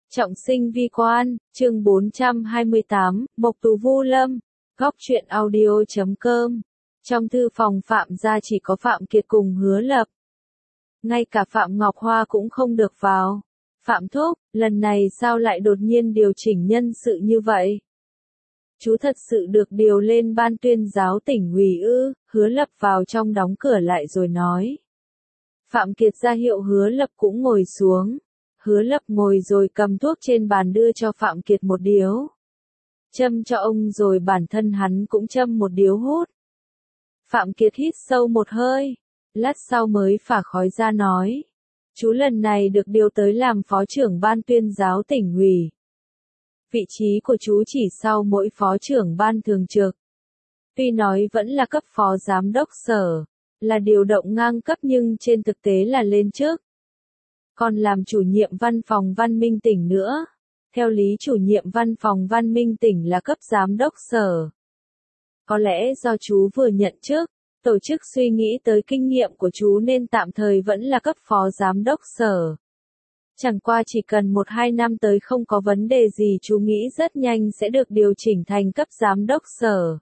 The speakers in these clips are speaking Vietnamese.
Trọng sinh vi quan, chương 428, Mộc Tú Vu Lâm, góc truyện audio.com. Trong thư phòng Phạm gia chỉ có Phạm Kiệt cùng Hứa Lập. Ngay cả Phạm Ngọc Hoa cũng không được vào. Phạm thúc, lần này sao lại đột nhiên điều chỉnh nhân sự như vậy? Chú thật sự được điều lên ban tuyên giáo tỉnh ủy ư? Hứa Lập vào trong đóng cửa lại rồi nói. Phạm Kiệt ra hiệu Hứa Lập cũng ngồi xuống. Hứa Lập ngồi rồi cầm thuốc trên bàn đưa cho Phạm Kiệt một điếu. Châm cho ông rồi bản thân hắn cũng châm một điếu hút. Phạm Kiệt hít sâu một hơi, lát sau mới phả khói ra nói. Chú lần này được điều tới làm phó trưởng ban tuyên giáo tỉnh ủy. Vị trí của chú chỉ sau mỗi phó trưởng ban thường trực. Tuy nói vẫn là cấp phó giám đốc sở, là điều động ngang cấp nhưng trên thực tế là lên chức. Còn làm chủ nhiệm văn phòng Văn Minh tỉnh nữa. Theo lý chủ nhiệm văn phòng Văn Minh tỉnh là cấp giám đốc sở. Có lẽ do chú vừa nhận chức, tổ chức suy nghĩ tới kinh nghiệm của chú nên tạm thời vẫn là cấp phó giám đốc sở. Chẳng qua chỉ cần 1-2 năm tới không có vấn đề gì chú nghĩ rất nhanh sẽ được điều chỉnh thành cấp giám đốc sở.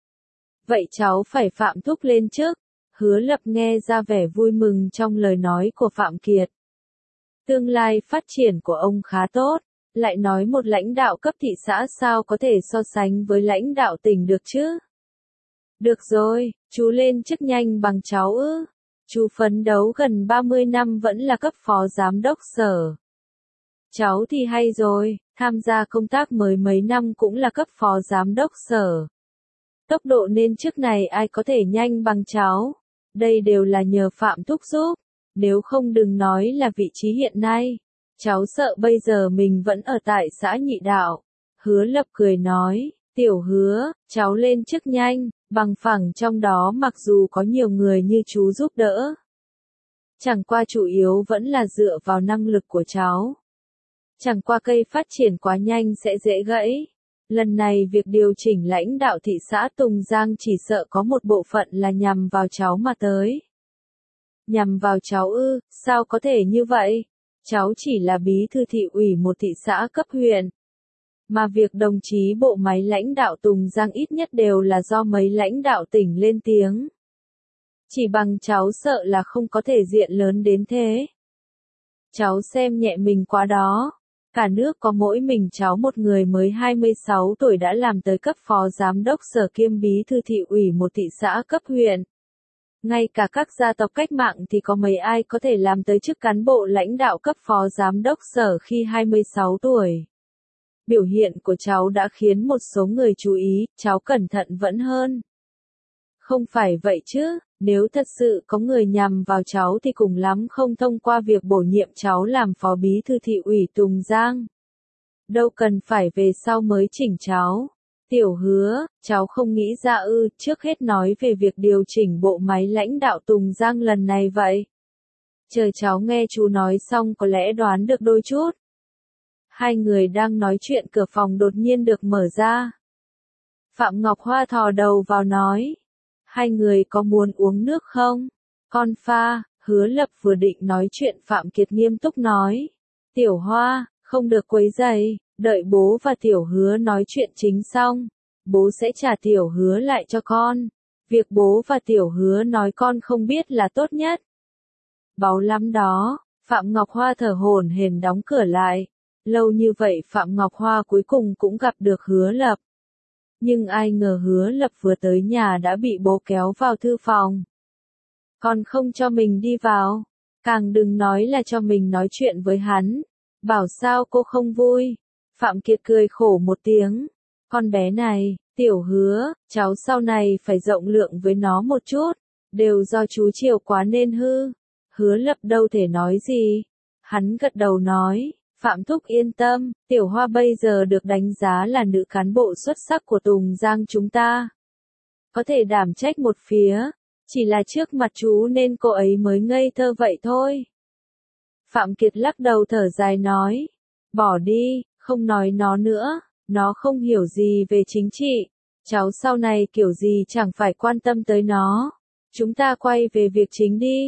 Vậy cháu phải Phạm thúc lên trước. Hứa Lập nghe ra vẻ vui mừng trong lời nói của Phạm Kiệt. Tương lai phát triển của ông khá tốt, lại nói một lãnh đạo cấp thị xã sao có thể so sánh với lãnh đạo tỉnh được chứ? Được rồi, chú lên chức nhanh bằng cháu ư? Chú phấn đấu gần 30 năm vẫn là cấp phó giám đốc sở. Cháu thì hay rồi, tham gia công tác mới mấy năm cũng là cấp phó giám đốc sở. Tốc độ lên chức này ai có thể nhanh bằng cháu? Đây đều là nhờ Phạm thúc giúp. Nếu không đừng nói là vị trí hiện nay. Cháu sợ bây giờ mình vẫn ở tại xã Nhị Đạo. Hứa Lập cười nói, tiểu Hứa, cháu lên chức nhanh, bằng phẳng trong đó mặc dù có nhiều người như chú giúp đỡ. Chẳng qua chủ yếu vẫn là dựa vào năng lực của cháu. Chẳng qua cây phát triển quá nhanh sẽ dễ gãy. Lần này việc điều chỉnh lãnh đạo thị xã Tùng Giang chỉ sợ có một bộ phận là nhằm vào cháu mà tới. Nhằm vào cháu ư, sao có thể như vậy? Cháu chỉ là bí thư thị ủy một thị xã cấp huyện. Mà việc đồng chí bộ máy lãnh đạo Tùng Giang ít nhất đều là do mấy lãnh đạo tỉnh lên tiếng. Chỉ bằng cháu sợ là không có thể diện lớn đến thế. Cháu xem nhẹ mình quá đó. Cả nước có mỗi mình cháu một người mới 26 tuổi đã làm tới cấp phó giám đốc sở kiêm bí thư thị ủy một thị xã cấp huyện. Ngay cả các gia tộc cách mạng thì có mấy ai có thể làm tới chức cán bộ lãnh đạo cấp phó giám đốc sở khi 26 tuổi. Biểu hiện của cháu đã khiến một số người chú ý, cháu cẩn thận vẫn hơn. Không phải vậy chứ, nếu thật sự có người nhằm vào cháu thì cùng lắm không thông qua việc bổ nhiệm cháu làm phó bí thư thị ủy Tùng Giang. Đâu cần phải về sau mới chỉnh cháu. Tiểu Hứa, cháu không nghĩ ra ư, trước hết nói về việc điều chỉnh bộ máy lãnh đạo Tùng Giang lần này vậy. Chờ cháu nghe chú nói xong có lẽ đoán được đôi chút. Hai người đang nói chuyện cửa phòng đột nhiên được mở ra. Phạm Ngọc Hoa thò đầu vào nói. Hai người có muốn uống nước không? Con pha, Hứa Lập vừa định nói chuyện Phạm Kiệt nghiêm túc nói. Tiểu Hoa, không được quấy rầy. Đợi bố và Tiểu Hứa nói chuyện chính xong, bố sẽ trả Tiểu Hứa lại cho con. Việc bố và Tiểu Hứa nói con không biết là tốt nhất. Báu lắm đó, Phạm Ngọc Hoa thở hổn hển đóng cửa lại. Lâu như vậy Phạm Ngọc Hoa cuối cùng cũng gặp được Hứa Lập. Nhưng ai ngờ Hứa Lập vừa tới nhà đã bị bố kéo vào thư phòng. Còn không cho mình đi vào, càng đừng nói là cho mình nói chuyện với hắn. Bảo sao cô không vui? Phạm Kiệt cười khổ một tiếng. Con bé này, Tiểu Hứa, cháu sau này phải rộng lượng với nó một chút. Đều do chú chiều quá nên hư. Hứa Lập đâu thể nói gì. Hắn gật đầu nói, Phạm thúc yên tâm, Tiểu Hoa bây giờ được đánh giá là nữ cán bộ xuất sắc của Tùng Giang chúng ta. Có thể đảm trách một phía, chỉ là trước mặt chú nên cô ấy mới ngây thơ vậy thôi. Phạm Kiệt lắc đầu thở dài nói, bỏ đi, không nói nó nữa, nó không hiểu gì về chính trị, cháu sau này kiểu gì chẳng phải quan tâm tới nó. Chúng ta quay về việc chính đi.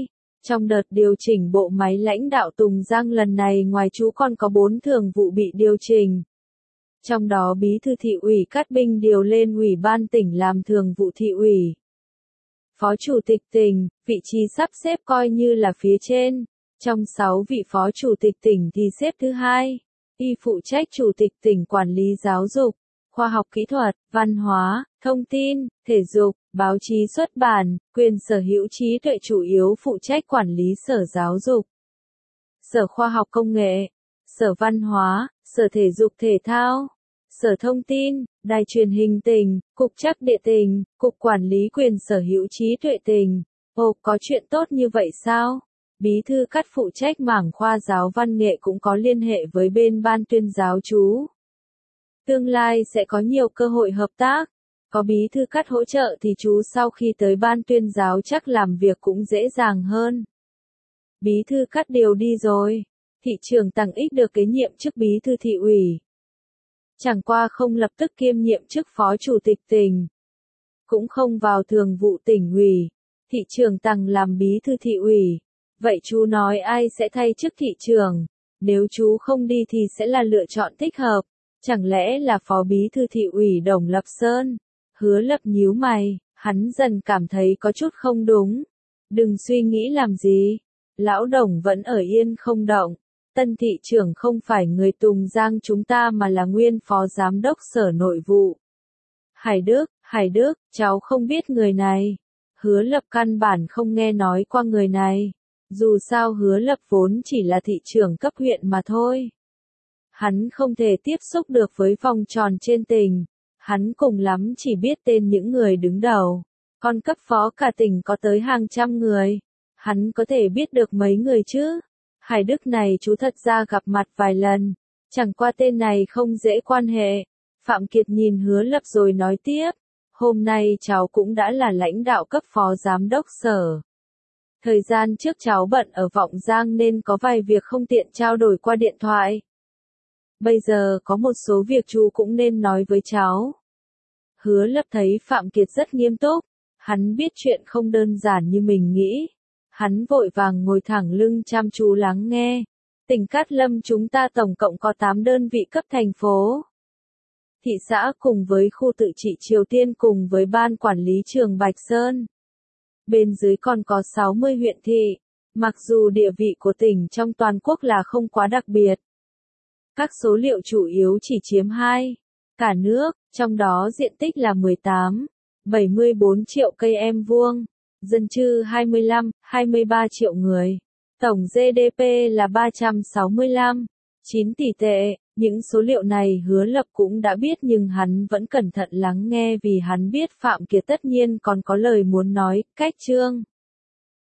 Trong đợt điều chỉnh bộ máy lãnh đạo Tùng Giang lần này ngoài chú còn có 4 thường vụ bị điều chỉnh. Trong đó bí thư thị ủy Cát Bình điều lên ủy ban tỉnh làm thường vụ thị ủy. Phó chủ tịch tỉnh, vị trí sắp xếp coi như là phía trên. Trong 6 vị phó chủ tịch tỉnh thì xếp thứ 2. Y phụ trách chủ tịch tỉnh quản lý giáo dục, khoa học kỹ thuật, văn hóa, thông tin, thể dục, báo chí xuất bản, quyền sở hữu trí tuệ chủ yếu phụ trách quản lý sở giáo dục, sở khoa học công nghệ, sở văn hóa, sở thể dục thể thao, sở thông tin, đài truyền hình tỉnh, cục trắc địa tỉnh, cục quản lý quyền sở hữu trí tuệ tỉnh. Ồ, có chuyện tốt như vậy sao? Bí thư Cát phụ trách mảng khoa giáo văn nghệ cũng có liên hệ với bên ban tuyên giáo chú. Tương lai sẽ có nhiều cơ hội hợp tác. Có bí thư Cát hỗ trợ thì chú sau khi tới ban tuyên giáo chắc làm việc cũng dễ dàng hơn. Bí thư Cát điều đi rồi. Thị trưởng Tằng Ích được kế nhiệm chức bí thư thị ủy. Chẳng qua không lập tức kiêm nhiệm chức phó chủ tịch tỉnh. Cũng không vào thường vụ tỉnh ủy. Thị trưởng Tằng làm bí thư thị ủy. Vậy chú nói ai sẽ thay chức thị trưởng? Nếu chú không đi thì sẽ là lựa chọn thích hợp. Chẳng lẽ là phó bí thư thị ủy Đồng Lập Sơn? Hứa Lập nhíu mày, hắn dần cảm thấy có chút không đúng. Đừng suy nghĩ làm gì. Lão Đồng vẫn ở yên không động. Tân thị trưởng không phải người Tùng Giang chúng ta mà là nguyên phó giám đốc sở nội vụ. Hải Đức, cháu không biết người này. Hứa Lập căn bản không nghe nói qua người này. Dù sao Hứa Lập vốn chỉ là thị trưởng cấp huyện mà thôi. Hắn không thể tiếp xúc được với vòng tròn trên tỉnh. Hắn cùng lắm chỉ biết tên những người đứng đầu. Còn cấp phó cả tỉnh có tới hàng trăm người. Hắn có thể biết được mấy người chứ? Hải Đức này chú thật ra gặp mặt vài lần. Chẳng qua tên này không dễ quan hệ. Phạm Kiệt nhìn Hứa Lập rồi nói tiếp. Hôm nay cháu cũng đã là lãnh đạo cấp phó giám đốc sở. Thời gian trước cháu bận ở Vọng Giang nên có vài việc không tiện trao đổi qua điện thoại. Bây giờ có một số việc chú cũng nên nói với cháu. Hứa Lập thấy Phạm Kiệt rất nghiêm túc. Hắn biết chuyện không đơn giản như mình nghĩ. Hắn vội vàng ngồi thẳng lưng chăm chú lắng nghe. Tỉnh Cát Lâm chúng ta tổng cộng có 8 đơn vị cấp thành phố. Thị xã cùng với khu tự trị Triều Tiên cùng với ban quản lý trường Bạch Sơn. Bên dưới còn có 60 huyện thị. Mặc dù địa vị của tỉnh trong toàn quốc là không quá đặc biệt. Các số liệu chủ yếu chỉ chiếm 2. Cả nước, trong đó diện tích là 74 triệu cây em vuông. Dân cư 23 triệu người. Tổng GDP là 365,9 tỷ tệ. Những số liệu này Hứa Lập cũng đã biết nhưng hắn vẫn cẩn thận lắng nghe vì hắn biết Phạm Kiệt tất nhiên còn có lời muốn nói. Cách chương